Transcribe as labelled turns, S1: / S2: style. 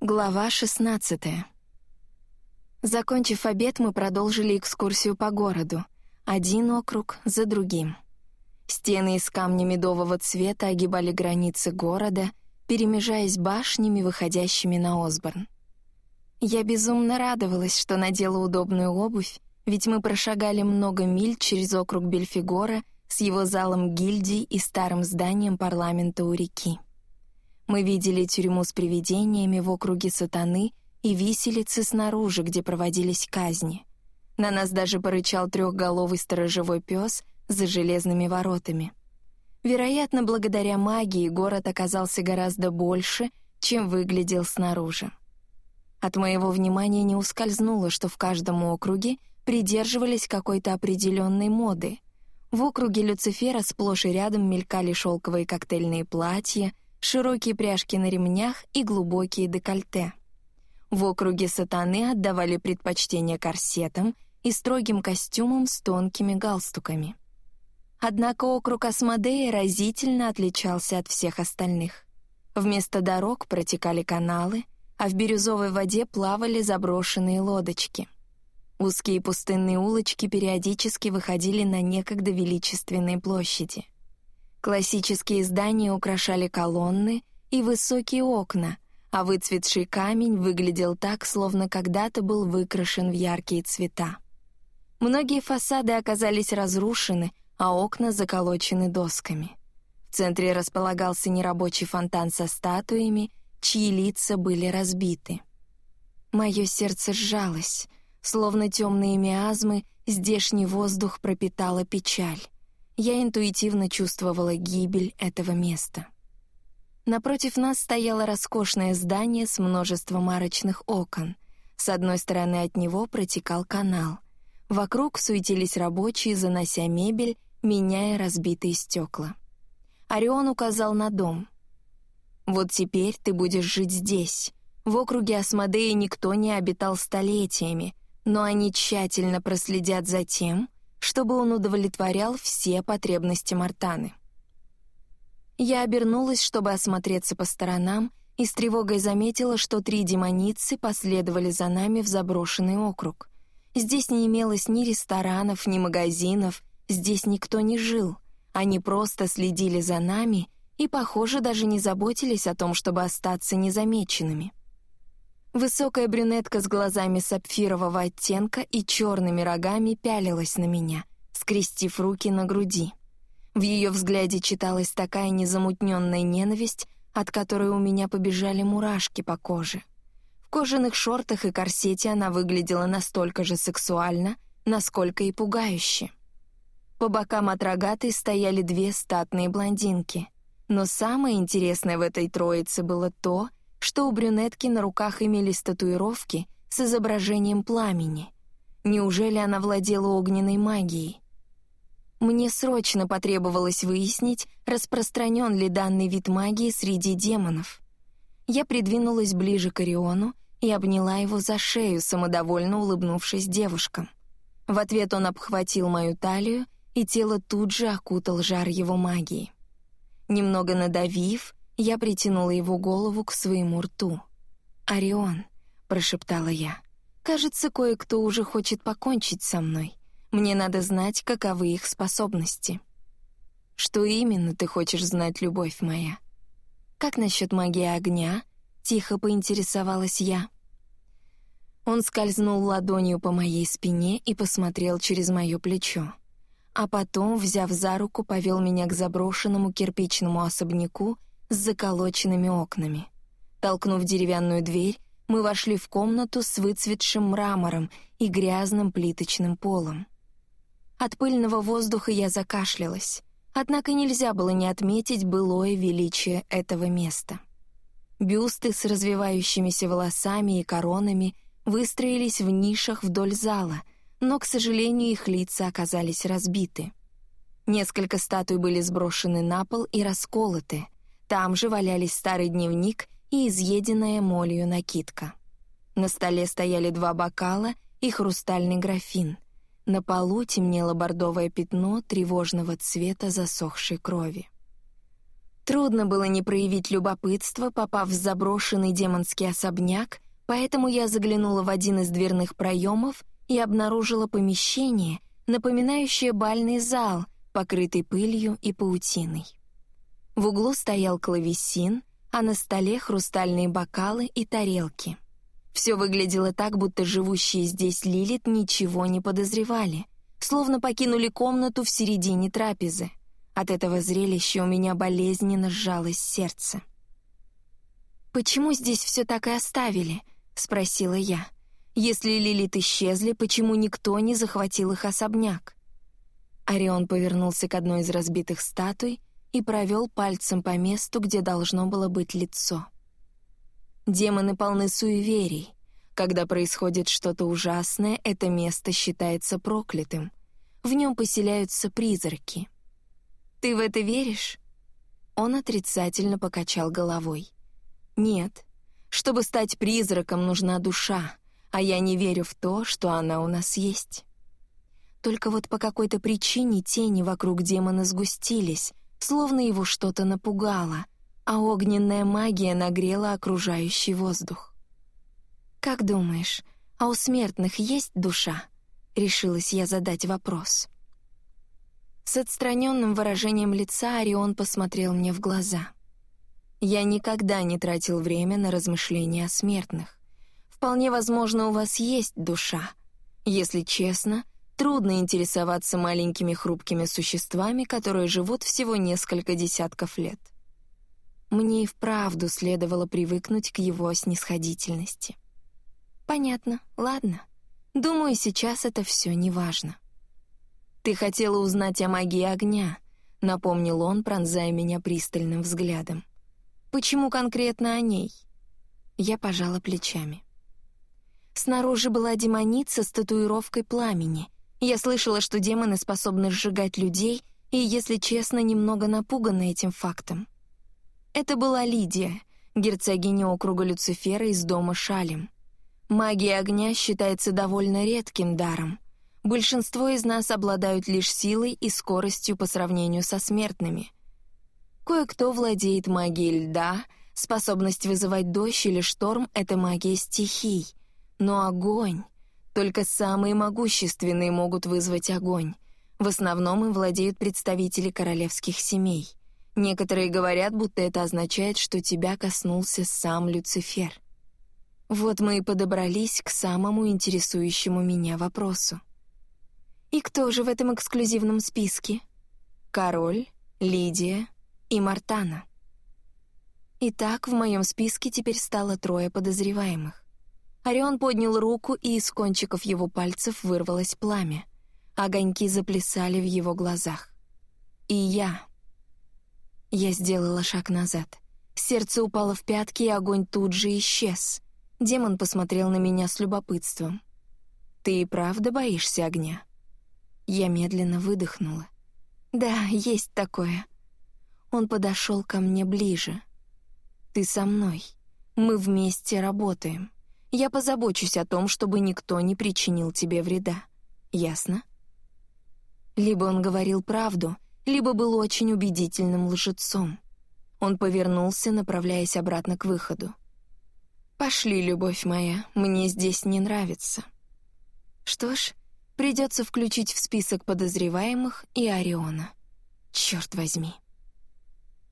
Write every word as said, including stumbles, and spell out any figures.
S1: Глава шестнадцатая. Закончив обед, мы продолжили экскурсию по городу, один округ за другим. Стены из камня медового цвета огибали границы города, перемежаясь башнями, выходящими на Осборн. Я безумно радовалась, что надела удобную обувь, ведь мы прошагали много миль через округ Бельфигора с его залом гильдий и старым зданием парламента у реки. Мы видели тюрьму с привидениями в округе Сатаны и виселицы снаружи, где проводились казни. На нас даже порычал трехголовый сторожевой пес за железными воротами. Вероятно, благодаря магии город оказался гораздо больше, чем выглядел снаружи. От моего внимания не ускользнуло, что в каждом округе придерживались какой-то определенной моды. В округе Люцифера сплошь и рядом мелькали шелковые коктейльные платья, широкие пряжки на ремнях и глубокие декольте. В округе Сатаны отдавали предпочтение корсетам и строгим костюмам с тонкими галстуками. Однако округ Асмодея разительно отличался от всех остальных. Вместо дорог протекали каналы, а в бирюзовой воде плавали заброшенные лодочки. Узкие пустынные улочки периодически выходили на некогда величественные площади. Классические здания украшали колонны и высокие окна, а выцветший камень выглядел так, словно когда-то был выкрашен в яркие цвета. Многие фасады оказались разрушены, а окна заколочены досками. В центре располагался нерабочий фонтан со статуями, чьи лица были разбиты. Мое сердце сжалось, словно темные миазмы, здешний воздух пропитала печаль. Я интуитивно чувствовала гибель этого места. Напротив нас стояло роскошное здание с множеством арочных окон. С одной стороны от него протекал канал. Вокруг суетились рабочие, занося мебель, меняя разбитые стекла. Орион указал на дом. «Вот теперь ты будешь жить здесь. В округе Асмодея никто не обитал столетиями, но они тщательно проследят за тем, чтобы он удовлетворял все потребности Мартаны». Я обернулась, чтобы осмотреться по сторонам, и с тревогой заметила, что три демоницы последовали за нами в заброшенный округ. Здесь не имелось ни ресторанов, ни магазинов, здесь никто не жил. Они просто следили за нами и, похоже, даже не заботились о том, чтобы остаться незамеченными. Высокая брюнетка с глазами сапфирового оттенка и черными рогами пялилась на меня, скрестив руки на груди. В ее взгляде читалась такая незамутненная ненависть, от которой у меня побежали мурашки по коже. В кожаных шортах и корсете она выглядела настолько же сексуально, насколько и пугающе. По бокам от рогатой стояли две статные блондинки. Но самое интересное в этой троице было то, что у брюнетки на руках имелись татуировки с изображением пламени. Неужели она владела огненной магией? Мне срочно потребовалось выяснить, распространен ли данный вид магии среди демонов. Я придвинулась ближе к Ориону и обняла его за шею, самодовольно улыбнувшись девушкам. В ответ он обхватил мою талию, и тело тут же окутал жар его магии. Немного надавив, я притянула его голову к своему рту. «Орион», — прошептала я, — «кажется, кое-кто уже хочет покончить со мной. Мне надо знать, каковы их способности». «Что именно ты хочешь знать, любовь моя?» «Как насчет магии огня?» — тихо поинтересовалась я. Он скользнул ладонью по моей спине и посмотрел через мое плечо. А потом, взяв за руку, повел меня к заброшенному кирпичному особняку с заколоченными окнами. Толкнув деревянную дверь, мы вошли в комнату с выцветшим мрамором и грязным плиточным полом. От пыльного воздуха я закашлялась, однако нельзя было не отметить былое величие этого места. Бюсты с развивающимися волосами и коронами выстроились в нишах вдоль зала, но, к сожалению, их лица оказались разбиты. Несколько статуй были сброшены на пол и расколоты. Там же валялись старый дневник и изъеденная молью накидка. На столе стояли два бокала и хрустальный графин. На полу темнело бордовое пятно тревожного цвета засохшей крови. Трудно было не проявить любопытство, попав в заброшенный демонский особняк, поэтому я заглянула в один из дверных проемов и обнаружила помещение, напоминающее бальный зал, покрытый пылью и паутиной. В углу стоял клавесин, а на столе хрустальные бокалы и тарелки. Все выглядело так, будто живущие здесь Лилит ничего не подозревали, словно покинули комнату в середине трапезы. От этого зрелища у меня болезненно сжалось сердце. «Почему здесь все так и оставили?» — спросила я. «Если Лилит исчезли, почему никто не захватил их особняк?» Орион повернулся к одной из разбитых статуй и провел пальцем по месту, где должно было быть лицо. Демоны полны суеверий. Когда происходит что-то ужасное, это место считается проклятым. В нем поселяются призраки. «Ты в это веришь?» Он отрицательно покачал головой. «Нет. Чтобы стать призраком, нужна душа, а я не верю в то, что она у нас есть». Только вот по какой-то причине тени вокруг демона сгустились, словно его что-то напугало, а огненная магия нагрела окружающий воздух. «Как думаешь, а у смертных есть душа?» — решилась я задать вопрос. С отстраненным выражением лица Орион посмотрел мне в глаза. «Я никогда не тратил время на размышления о смертных. Вполне возможно, у вас есть душа. Если честно, трудно интересоваться маленькими хрупкими существами, которые живут всего несколько десятков лет». Мне и вправду следовало привыкнуть к его снисходительности. «Понятно, ладно. Думаю, сейчас это все неважно». «Ты хотела узнать о магии огня», — напомнил он, пронзая меня пристальным взглядом. «Почему конкретно о ней?» Я пожала плечами. Снаружи была демоница с татуировкой пламени. Я слышала, что демоны способны сжигать людей, и, если честно, немного напугана этим фактом. Это была Лидия, герцогиня округа Люцифера из дома Шалем. Магия огня считается довольно редким даром. Большинство из нас обладают лишь силой и скоростью по сравнению со смертными. Кое-кто владеет магией льда, способность вызывать дождь или шторм — это магия стихий. Но огонь... Только самые могущественные могут вызвать огонь. В основном им владеют представители королевских семей. Некоторые говорят, будто это означает, что тебя коснулся сам Люцифер. Вот мы и подобрались к самому интересующему меня вопросу. И кто же в этом эксклюзивном списке? Король, Лидия и Мартана. Итак, в моем списке теперь стало трое подозреваемых. Орион поднял руку, и из кончиков его пальцев вырвалось пламя. Огоньки заплясали в его глазах. И я. Я сделала шаг назад. Сердце упало в пятки, и огонь тут же исчез. Демон посмотрел на меня с любопытством. «Ты и правда боишься огня?» Я медленно выдохнула. «Да, есть такое». Он подошел ко мне ближе. «Ты со мной. Мы вместе работаем. Я позабочусь о том, чтобы никто не причинил тебе вреда. Ясно?» Либо он говорил правду, либо был очень убедительным лжецом. Он повернулся, направляясь обратно к выходу. «Пошли, любовь моя, мне здесь не нравится». Что ж, придется включить в список подозреваемых и Ориона. Черт возьми.